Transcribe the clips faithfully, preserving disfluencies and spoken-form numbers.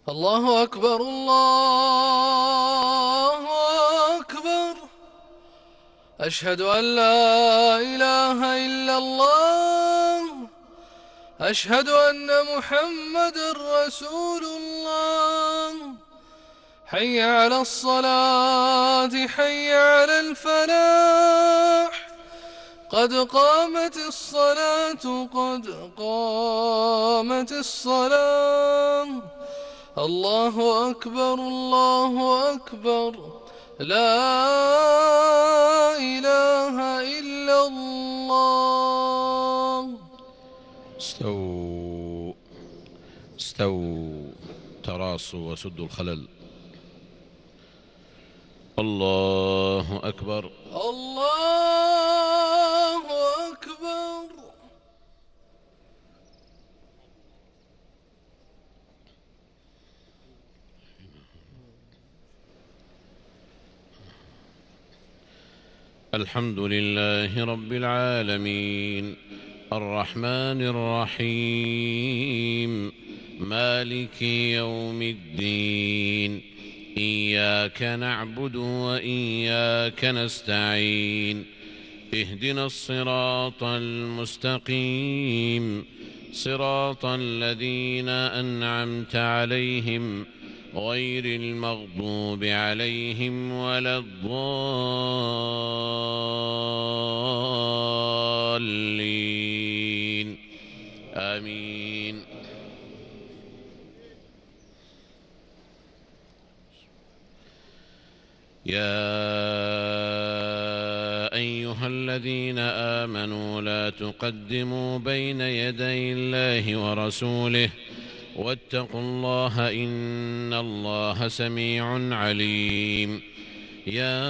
الله أكبر الله أكبر. أشهد أن لا إله إلا الله. أشهد أن محمدًا رسول الله. حي على الصلاة حي على الفلاح. قد قامت الصلاة قد قامت الصلاة. الله أكبر الله أكبر. لا إله إلا الله. استووا استووا تراصوا وسدوا الخلل. الله أكبر الله أكبر. الحمد لله رب العالمين الرحمن الرحيم مالك يوم الدين. إياك نعبد وإياك نستعين. اهدنا الصراط المستقيم صراط الذين أنعمت عليهم غير المغضوب عليهم ولا الضالين. آمين. يا أيها الذين آمنوا لا تقدموا بين يدي الله ورسوله واتقوا الله إن الله سميع عليم. يا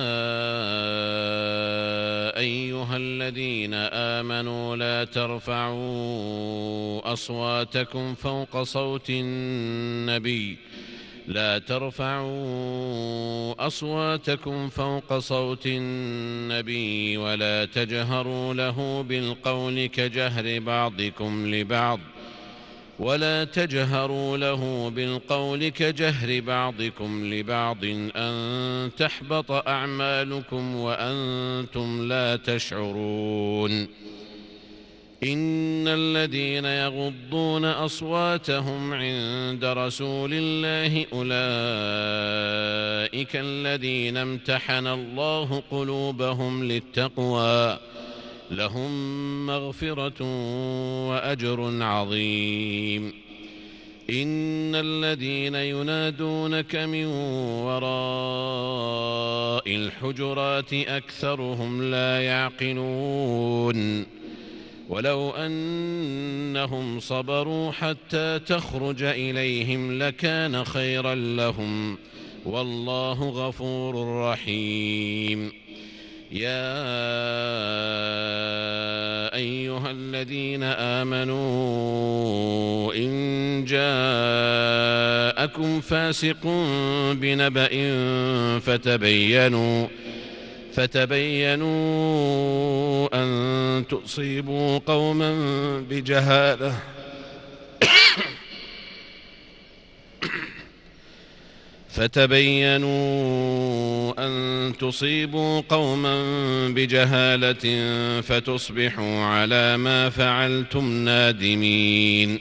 أيها الذين آمنوا لا ترفعوا أصواتكم فوق صوت النبي لا ترفعوا أصواتكم فوق صوت النبي ولا تجهروا له بالقول كجهر بعضكم لبعض ولا تجهروا له بالقول كجهر بعضكم لبعض أن تحبط أعمالكم وأنتم لا تشعرون. إن الذين يغضون أصواتهم عند رسول الله أولئك الذين امتحن الله قلوبهم للتقوى لهم مغفرة وأجر عظيم. إن الذين ينادونك من وراء الحجرات أكثرهم لا يعقلون. ولو أنهم صبروا حتى تخرج إليهم لكان خيرا لهم والله غفور رحيم. يا أيها الذين آمنوا إن جاءكم فاسق بنبأ فتبينوا فتبينوا أن تصيبوا قوما بجهالة فتبينوا أن تصيبوا قوما بجهالة فتصبحوا على ما فعلتم نادمين.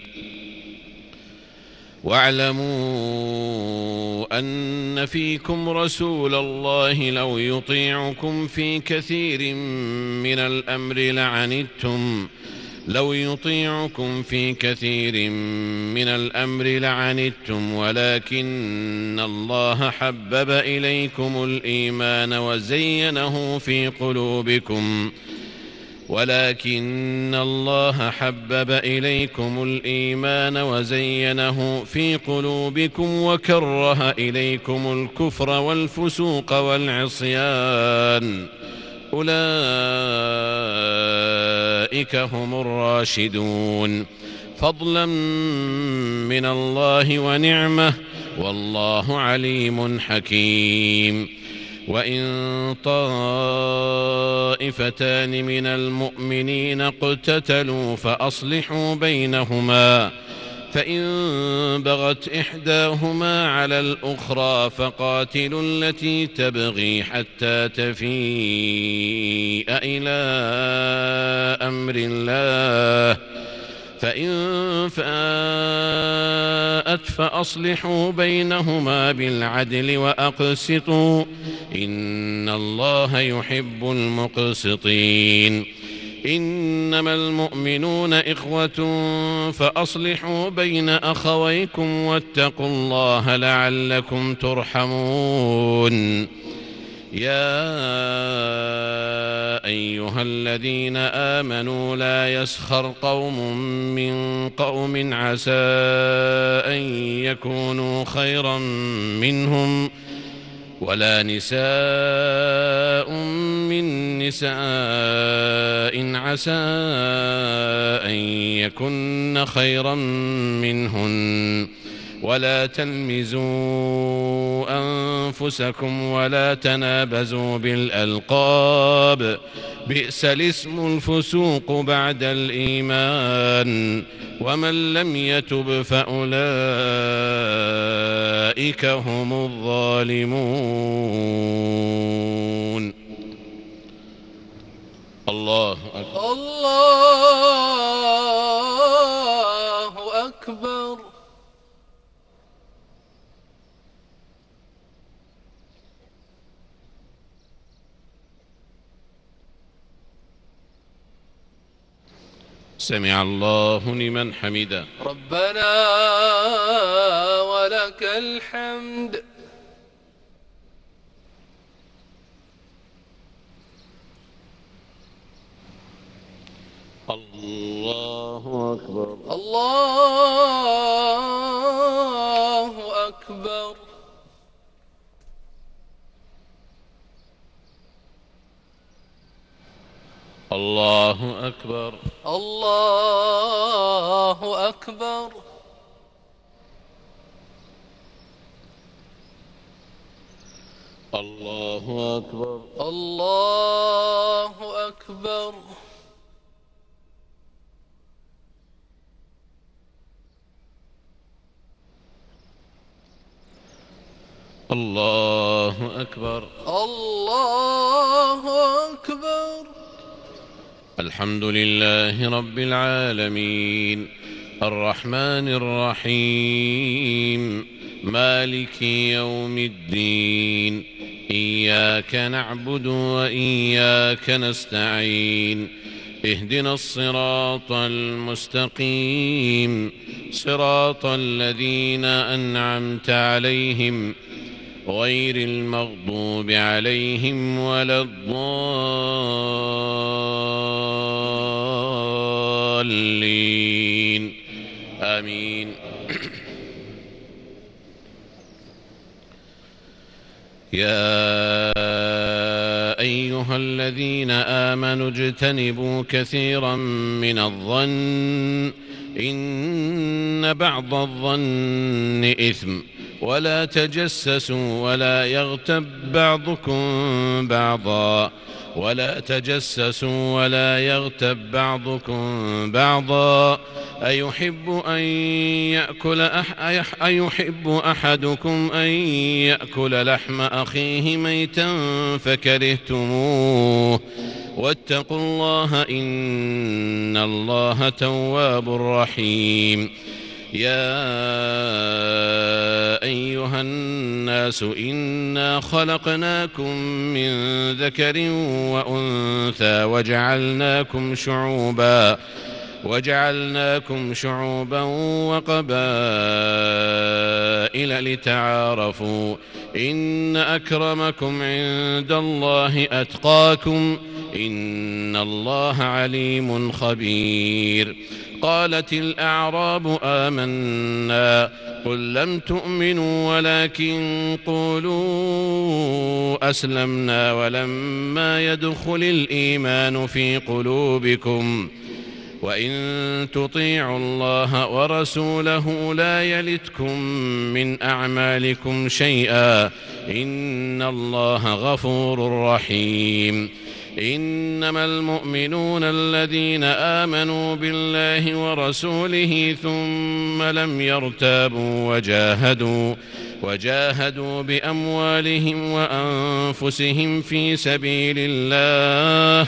واعلموا أن فيكم رسول الله لو يطيعكم في كثير من الأمر لعنتم لو يطيعكم في كثير من الأمر لعنتم ولكن الله حبب إليكم الإيمان وزينه في قلوبكم ولكن الله حبب إليكم الإيمان وزينه في قلوبكم وكره إليكم الكفر والفسوق والعصيان أولئك هم الراشدون فضلا من الله ونعمة والله عليم حكيم. وإن طائفتان من المؤمنين اقتتلوا فأصلحوا بينهما فإن بغت إحداهما على الأخرى فقاتلوا التي تبغي حتى تفيء إلى أمر الله، فإن فاءت فأصلحوا بينهما بالعدل وأقسطوا إن الله يحب المقسطين. إنما المؤمنون إخوة فأصلحوا بين أخويكم واتقوا الله لعلكم ترحمون. يا أيها الذين آمنوا لا يسخر قوم من قوم عسى أن يكونوا خيرا منهم ولا نساء من نساء عسى أن يكن خيرا منهن ولا تلمزوا أنفسكم ولا تنابزوا بالألقاب بئس الاسم الفسوق بعد الإيمان ومن لم يتب فأولئك هم الظالمون. الله أكبر. الله أكبر. سمع الله لمن حمده. ربنا ولك الحمد. الله أكبر. الله أكبر. الله أكبر. الله أكبر. الله أكبر. الله أكبر. الله أكبر. الله أكبر. الحمد لله رب العالمين الرحمن الرحيم مالك يوم الدين إياك نعبد وإياك نستعين اهدنا الصراط المستقيم صراط الذين أنعمت عليهم غير المغضوب عليهم ولا الضالين آمين. يا أيها الذين آمنوا اجتنبوا كثيرا من الظن إن بعض الظن إثم ولا تجسسوا ولا يغتب بعضكم بعضا ولا تجسسوا ولا يغتب بعضكم بعضا أيحب أن يأكل أح أيحب أحدكم أن يأكل لحم أخيه ميتا فكرهتموه واتقوا الله إن الله تواب رحيم. يا أيها الناس إنا خلقناكم من ذكر وأنثى وجعلناكم شعوبا وجعلناكم شعوبا وقبائل لتعارفوا إن أكرمكم عند الله أتقاكم إن الله عليم خبير. قالت الأعراب آمنا قل لم تؤمنوا ولكن قولوا أسلمنا ولما يدخل الإيمان في قلوبكم وإن تطيعوا الله ورسوله لا يلتكم من أعمالكم شيئا إن الله غفور رحيم. إنما المؤمنون الذين آمنوا بالله ورسوله ثم لم يرتابوا وجاهدوا وجاهدوا بأموالهم وأنفسهم في سبيل الله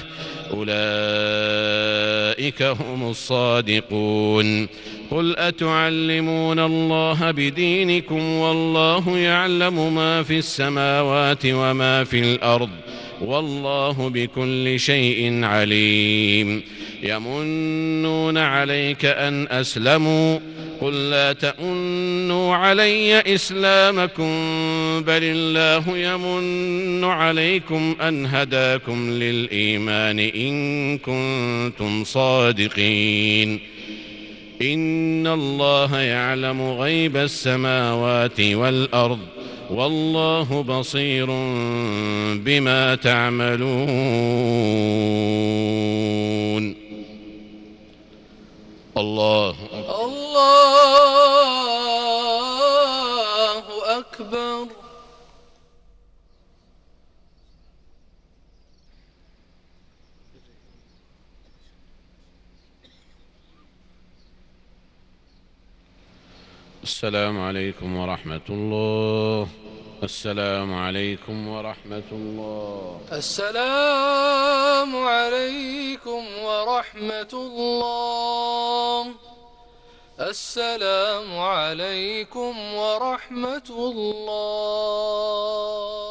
أولئك هم الصادقون. قل أتعلمون الله بدينكم والله يعلم ما في السماوات وما في الأرض والله بكل شيء عليم. يمنون عليك أن أسلموا قل لا تمنوا علي إسلامكم بل الله يمن عليكم أن هداكم للإيمان إن كنتم صادقين. إن الله يعلم غيب السماوات والأرض والله بصير بما تعملون. الله أكبر. الله أكبر. السلام عليكم ورحمة الله. السلام عليكم ورحمة الله. السلام عليكم ورحمة الله. السلام عليكم ورحمة الله.